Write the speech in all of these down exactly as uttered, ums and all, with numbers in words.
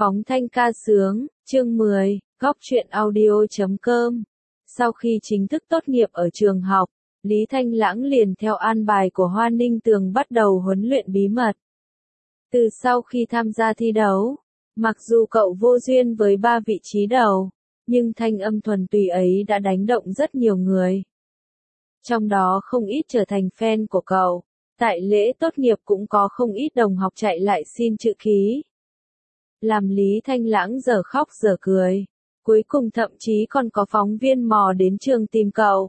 Phóng thanh ca sướng, chương mười, góc truyện audio chấm com. Sau khi chính thức tốt nghiệp ở trường học, Lý Thanh Lãng liền theo an bài của Hoa Ninh Tường bắt đầu huấn luyện bí mật. Từ sau khi tham gia thi đấu, mặc dù cậu vô duyên với ba vị trí đầu, nhưng thanh âm thuần túy ấy đã đánh động rất nhiều người. Trong đó không ít trở thành fan của cậu, tại lễ tốt nghiệp cũng có không ít đồng học chạy lại xin chữ ký. Làm Lý Thanh Lãng dở khóc dở cười, cuối cùng thậm chí còn có phóng viên mò đến trường tìm cậu.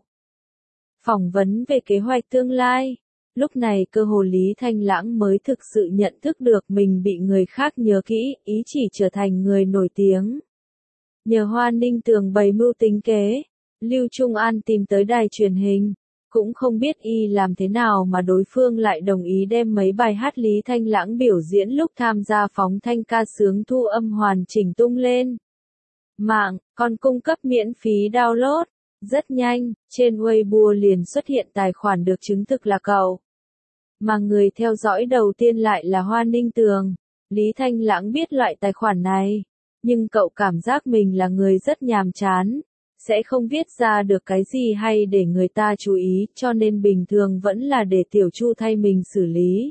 Phỏng vấn về kế hoạch tương lai, lúc này cơ hồ Lý Thanh Lãng mới thực sự nhận thức được mình bị người khác nhớ kỹ, ý chỉ trở thành người nổi tiếng. Nhờ Hoa Ninh Tường bày mưu tính kế, Lưu Trung An tìm tới đài truyền hình, cũng không biết y làm thế nào mà đối phương lại đồng ý đem mấy bài hát Lý Thanh Lãng biểu diễn lúc tham gia phóng thanh ca sướng thu âm hoàn chỉnh tung lên. Mạng, còn cung cấp miễn phí download. Rất nhanh, trên Weibo liền xuất hiện tài khoản được chứng thực là cậu. Mà người theo dõi đầu tiên lại là Hoa Ninh Tường. Lý Thanh Lãng biết loại tài khoản này, nhưng cậu cảm giác mình là người rất nhàm chán, sẽ không viết ra được cái gì hay để người ta chú ý, cho nên bình thường vẫn là để Tiểu Chu thay mình xử lý.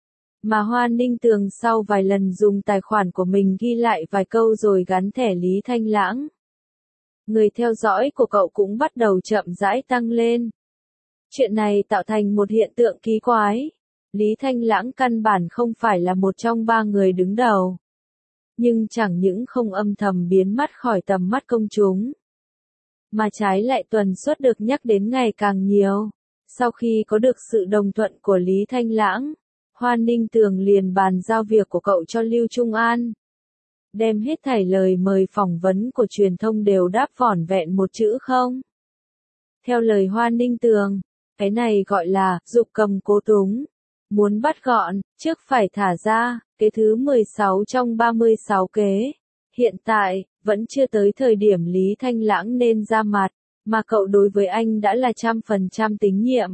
Mà Hoa Ninh Tường sau vài lần dùng tài khoản của mình ghi lại vài câu rồi gắn thẻ Lý Thanh Lãng. Người theo dõi của cậu cũng bắt đầu chậm rãi tăng lên. Chuyện này tạo thành một hiện tượng kỳ quái. Lý Thanh Lãng căn bản không phải là một trong ba người đứng đầu. Nhưng chẳng những không âm thầm biến mất khỏi tầm mắt công chúng, mà trái lại tần suất được nhắc đến ngày càng nhiều. Sau khi có được sự đồng thuận của Lý Thanh Lãng, Hoa Ninh Tường liền bàn giao việc của cậu cho Lưu Trung An. Đem hết thảy lời mời phỏng vấn của truyền thông đều đáp vỏn vẹn một chữ không. Theo lời Hoa Ninh Tường, cái này gọi là dục cầm cố túng. Muốn bắt gọn, trước phải thả ra, kế thứ mười sáu trong ba mươi sáu kế. Hiện tại, vẫn chưa tới thời điểm Lý Thanh Lãng nên ra mặt, mà cậu đối với anh đã là trăm phần trăm tín nhiệm.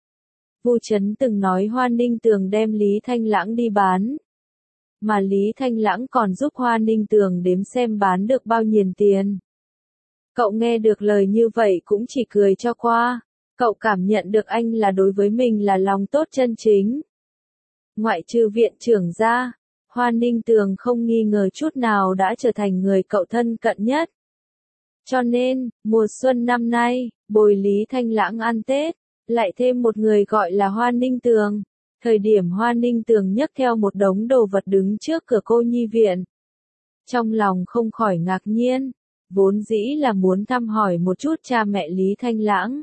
Vu Chấn từng nói Hoa Ninh Tường đem Lý Thanh Lãng đi bán, mà Lý Thanh Lãng còn giúp Hoa Ninh Tường đếm xem bán được bao nhiêu tiền. Cậu nghe được lời như vậy cũng chỉ cười cho qua, cậu cảm nhận được anh là đối với mình là lòng tốt chân chính. Ngoại trừ viện trưởng ra, Hoa Ninh Tường không nghi ngờ chút nào đã trở thành người cậu thân cận nhất. Cho nên, mùa xuân năm nay, bồi Lý Thanh Lãng ăn Tết, lại thêm một người gọi là Hoa Ninh Tường. Thời điểm Hoa Ninh Tường nhấc theo một đống đồ vật đứng trước cửa cô nhi viện. Trong lòng không khỏi ngạc nhiên, vốn dĩ là muốn thăm hỏi một chút cha mẹ Lý Thanh Lãng.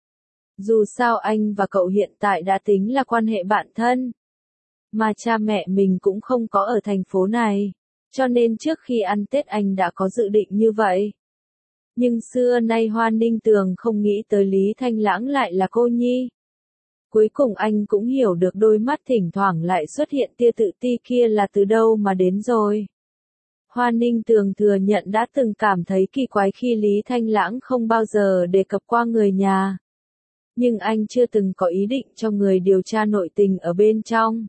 Dù sao anh và cậu hiện tại đã tính là quan hệ bạn thân, mà cha mẹ mình cũng không có ở thành phố này, cho nên trước khi ăn Tết anh đã có dự định như vậy. Nhưng xưa nay Hoa Ninh Tường không nghĩ tới Lý Thanh Lãng lại là cô nhi. Cuối cùng anh cũng hiểu được đôi mắt thỉnh thoảng lại xuất hiện tia tự ti kia là từ đâu mà đến rồi. Hoa Ninh Tường thừa nhận đã từng cảm thấy kỳ quái khi Lý Thanh Lãng không bao giờ đề cập qua người nhà. Nhưng anh chưa từng có ý định cho người điều tra nội tình ở bên trong.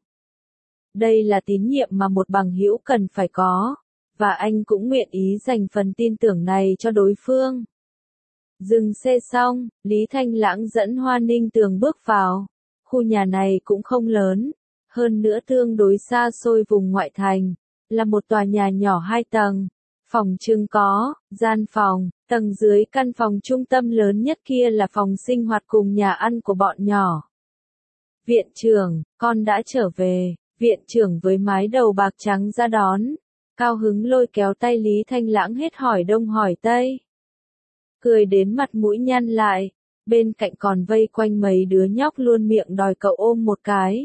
Đây là tín nhiệm mà một bằng hữu cần phải có, và anh cũng nguyện ý dành phần tin tưởng này cho đối phương. Dừng xe xong, Lý Thanh Lãng dẫn Hoa Ninh Tường bước vào. Khu nhà này cũng không lớn, hơn nữa tương đối xa xôi vùng ngoại thành, là một tòa nhà nhỏ hai tầng. Phòng trưng có, gian phòng, tầng dưới căn phòng trung tâm lớn nhất kia là phòng sinh hoạt cùng nhà ăn của bọn nhỏ. Viện trưởng, con đã trở về, viện trưởng với mái đầu bạc trắng ra đón, cao hứng lôi kéo tay Lý Thanh Lãng hết hỏi đông hỏi tây. Cười đến mặt mũi nhăn lại, bên cạnh còn vây quanh mấy đứa nhóc luôn miệng đòi cậu ôm một cái.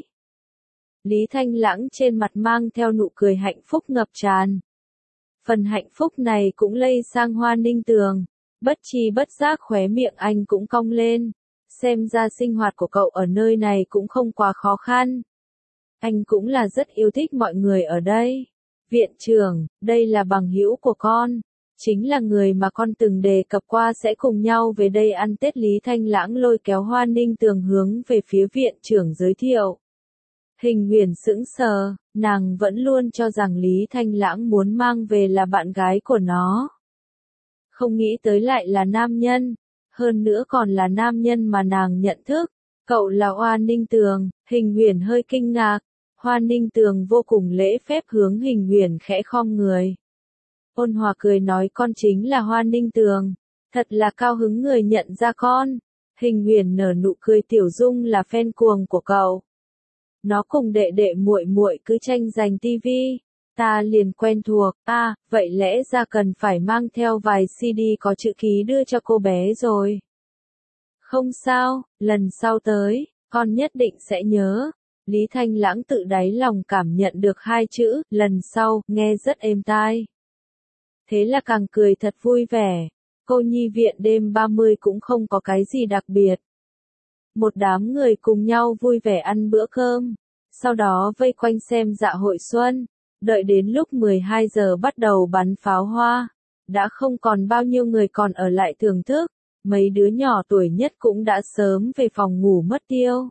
Lý Thanh Lãng trên mặt mang theo nụ cười hạnh phúc ngập tràn. Phần hạnh phúc này cũng lây sang Hoa Ninh Tường, bất chi bất giác khóe miệng anh cũng cong lên, xem ra sinh hoạt của cậu ở nơi này cũng không quá khó khăn. Anh cũng là rất yêu thích mọi người ở đây. Viện trưởng, đây là bằng hữu của con, chính là người mà con từng đề cập qua sẽ cùng nhau về đây ăn Tết. Lý Thanh Lãng lôi kéo Hoa Ninh Tường hướng về phía viện trưởng giới thiệu. Hình Huyền sững sờ, nàng vẫn luôn cho rằng Lý Thanh Lãng muốn mang về là bạn gái của nó. Không nghĩ tới lại là nam nhân, hơn nữa còn là nam nhân mà nàng nhận thức. Cậu là Hoa Ninh Tường. Hình Huyền hơi kinh ngạc. Hoa Ninh Tường vô cùng lễ phép hướng Hình Huyền khẽ khom người. Ôn hòa cười nói con chính là Hoa Ninh Tường. Thật là cao hứng người nhận ra con. Hình Huyền nở nụ cười tiểu dung là fan cuồng của cậu. Nó cùng đệ đệ muội muội cứ tranh giành tivi. Ta liền quen thuộc, a, à, vậy lẽ ra cần phải mang theo vài xê đê có chữ ký đưa cho cô bé rồi. Không sao, lần sau tới, con nhất định sẽ nhớ. Lý Thanh Lãng tự đáy lòng cảm nhận được hai chữ, lần sau, nghe rất êm tai. Thế là càng cười thật vui vẻ. Cô nhi viện đêm ba mươi cũng không có cái gì đặc biệt. Một đám người cùng nhau vui vẻ ăn bữa cơm, sau đó vây quanh xem dạ hội xuân. Đợi đến lúc mười hai giờ bắt đầu bắn pháo hoa, đã không còn bao nhiêu người còn ở lại thưởng thức, mấy đứa nhỏ tuổi nhất cũng đã sớm về phòng ngủ mất tiêu.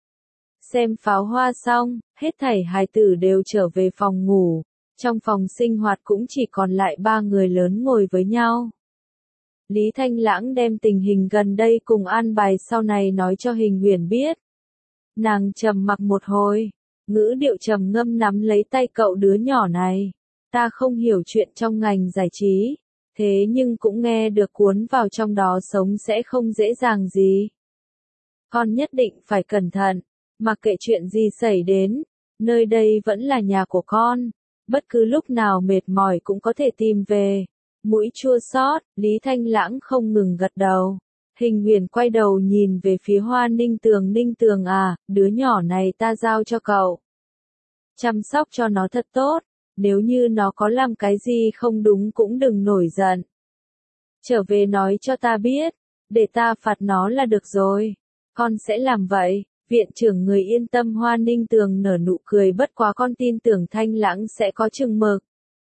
Xem pháo hoa xong, hết thảy hài tử đều trở về phòng ngủ, trong phòng sinh hoạt cũng chỉ còn lại ba người lớn ngồi với nhau. Lý Thanh Lãng đem tình hình gần đây cùng an bài sau này nói cho Hình Huyền biết. Nàng trầm mặc một hồi. Ngữ điệu trầm ngâm nắm lấy tay cậu đứa nhỏ này. Ta không hiểu chuyện trong ngành giải trí, thế nhưng cũng nghe được cuốn vào trong đó sống sẽ không dễ dàng gì. Con nhất định phải cẩn thận, mặc kệ chuyện gì xảy đến, nơi đây vẫn là nhà của con, bất cứ lúc nào mệt mỏi cũng có thể tìm về. Mũi chua xót, Lý Thanh Lãng không ngừng gật đầu. Hình Huyền quay đầu nhìn về phía Hoa Ninh Tường. Ninh Tường à, đứa nhỏ này ta giao cho cậu. Chăm sóc cho nó thật tốt, nếu như nó có làm cái gì không đúng cũng đừng nổi giận. Trở về nói cho ta biết, để ta phạt nó là được rồi. Con sẽ làm vậy, viện trưởng người yên tâm. Hoa Ninh Tường nở nụ cười bất quá con tin tưởng Thanh Lãng sẽ có chừng mực.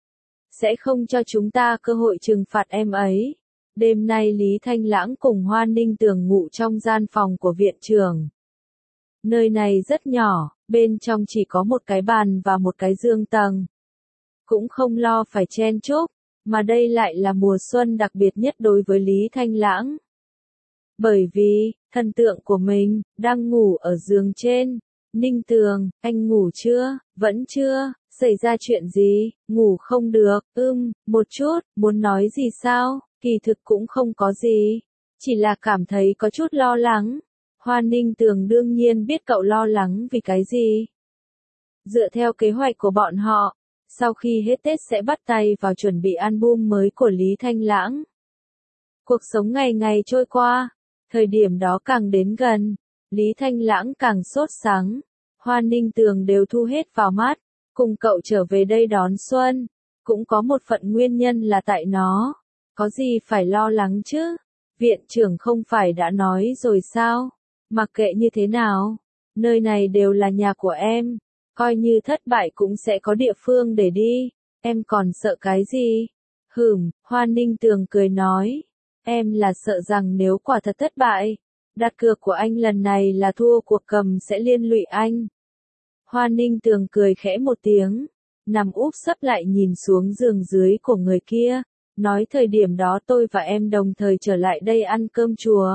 Sẽ không cho chúng ta cơ hội trừng phạt em ấy. Đêm nay Lý Thanh Lãng cùng Hoa Ninh Tường ngủ trong gian phòng của viện trưởng. Nơi này rất nhỏ, bên trong chỉ có một cái bàn và một cái giường tầng. Cũng không lo phải chen chúc, mà đây lại là mùa xuân đặc biệt nhất đối với Lý Thanh Lãng. Bởi vì, thần tượng của mình, đang ngủ ở giường trên. Ninh Tường, anh ngủ chưa? Vẫn chưa? Xảy ra chuyện gì? Ngủ không được? Ưm, một chút, muốn nói gì sao? Kỳ thực cũng không có gì. Chỉ là cảm thấy có chút lo lắng. Hoa Ninh Tường đương nhiên biết cậu lo lắng vì cái gì. Dựa theo kế hoạch của bọn họ, sau khi hết Tết sẽ bắt tay vào chuẩn bị album mới của Lý Thanh Lãng. Cuộc sống ngày ngày trôi qua, thời điểm đó càng đến gần, Lý Thanh Lãng càng sốt sắng. Hoa Ninh Tường đều thu hết vào mắt, cùng cậu trở về đây đón xuân, cũng có một phận nguyên nhân là tại nó. Có gì phải lo lắng chứ? Viện trưởng không phải đã nói rồi sao? Mặc kệ như thế nào, nơi này đều là nhà của em, coi như thất bại cũng sẽ có địa phương để đi, em còn sợ cái gì? Hửm, Hoa Ninh Tường cười nói, em là sợ rằng nếu quả thật thất bại, đặt cược của anh lần này là thua cuộc cầm sẽ liên lụy anh. Hoa Ninh Tường cười khẽ một tiếng, nằm úp sấp lại nhìn xuống giường dưới của người kia, nói thời điểm đó tôi và em đồng thời trở lại đây ăn cơm chùa.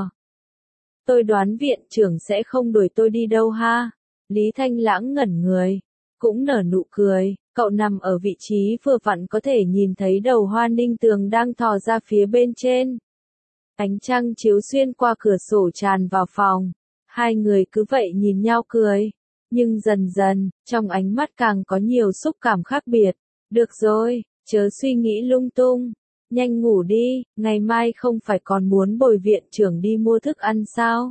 Tôi đoán viện trưởng sẽ không đuổi tôi đi đâu ha. Lý Thanh Lãng ngẩn người, cũng nở nụ cười, cậu nằm ở vị trí vừa vặn có thể nhìn thấy đầu Hoa Ninh Tường đang thò ra phía bên trên. Ánh trăng chiếu xuyên qua cửa sổ tràn vào phòng, hai người cứ vậy nhìn nhau cười, nhưng dần dần, trong ánh mắt càng có nhiều xúc cảm khác biệt. Được rồi, chớ suy nghĩ lung tung. Nhanh ngủ đi, ngày mai không phải còn muốn bồi viện trưởng đi mua thức ăn sao?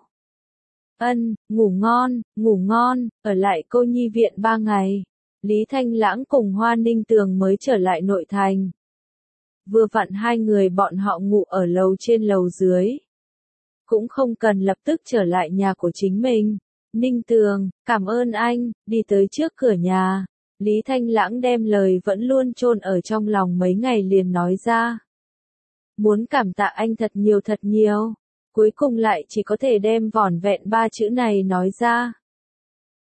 Ân, ngủ ngon, ngủ ngon, ở lại cô nhi viện ba ngày. Lý Thanh Lãng cùng Hoa Ninh Tường mới trở lại nội thành. Vừa vặn hai người bọn họ ngủ ở lầu trên lầu dưới. Cũng không cần lập tức trở lại nhà của chính mình. Ninh Tường, cảm ơn anh, đi tới trước cửa nhà. Lý Thanh Lãng đem lời vẫn luôn chôn ở trong lòng mấy ngày liền nói ra. Muốn cảm tạ anh thật nhiều thật nhiều, cuối cùng lại chỉ có thể đem vỏn vẹn ba chữ này nói ra.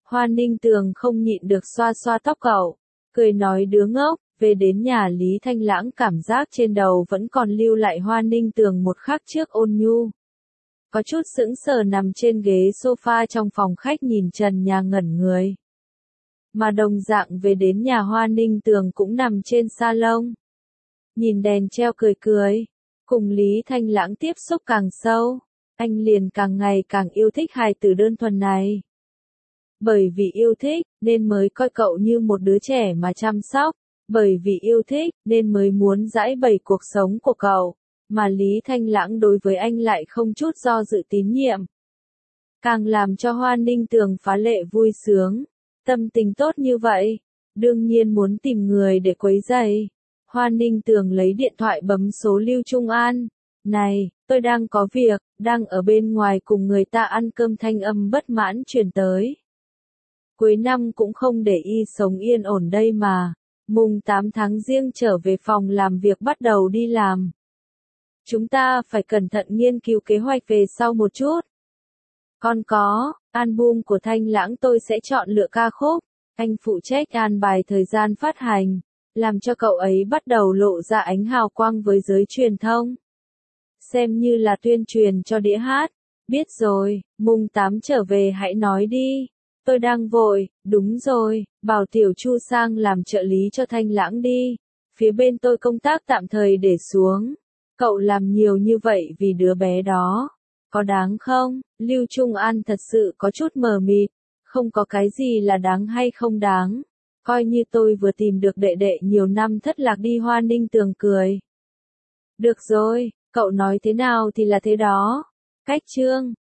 Hoa Ninh Tường không nhịn được xoa xoa tóc cậu, cười nói đứa ngốc. Về đến nhà Lý Thanh Lãng cảm giác trên đầu vẫn còn lưu lại Hoa Ninh Tường một khắc trước ôn nhu. Có chút sững sờ nằm trên ghế sofa trong phòng khách nhìn trần nhà ngẩn người. Mà đồng dạng về đến nhà Hoa Ninh Tường cũng nằm trên salon. Nhìn đèn treo cười cười. Cùng Lý Thanh Lãng tiếp xúc càng sâu, anh liền càng ngày càng yêu thích hài tử đơn thuần này. Bởi vì yêu thích, nên mới coi cậu như một đứa trẻ mà chăm sóc. Bởi vì yêu thích, nên mới muốn giãi bày cuộc sống của cậu. Mà Lý Thanh Lãng đối với anh lại không chút do dự tín nhiệm. Càng làm cho Hoa Ninh Tường phá lệ vui sướng. Tâm tình tốt như vậy, đương nhiên muốn tìm người để quấy rầy. Hoa Ninh Tường lấy điện thoại bấm số Lưu Trung An. Này, tôi đang có việc, đang ở bên ngoài cùng người ta ăn cơm, thanh âm bất mãn truyền tới. Cuối năm cũng không để y sống yên ổn đây mà. Mùng tám tháng Giêng trở về phòng làm việc bắt đầu đi làm. Chúng ta phải cẩn thận nghiên cứu kế hoạch về sau một chút. Còn có, album của Thanh Lãng tôi sẽ chọn lựa ca khúc. Anh phụ trách an bài thời gian phát hành, làm cho cậu ấy bắt đầu lộ ra ánh hào quang với giới truyền thông. Xem như là tuyên truyền cho đĩa hát. Biết rồi, mùng tám trở về hãy nói đi. Tôi đang vội, đúng rồi, bảo Tiểu Chu sang làm trợ lý cho Thanh Lãng đi. Phía bên tôi công tác tạm thời để xuống. Cậu làm nhiều như vậy vì đứa bé đó. Có đáng không? Lưu Trung An thật sự có chút mờ mịt. Không có cái gì là đáng hay không đáng. Coi như tôi vừa tìm được đệ đệ nhiều năm thất lạc đi. Hoa Ninh Tường cười. Được rồi, cậu nói thế nào thì là thế đó. Cách chương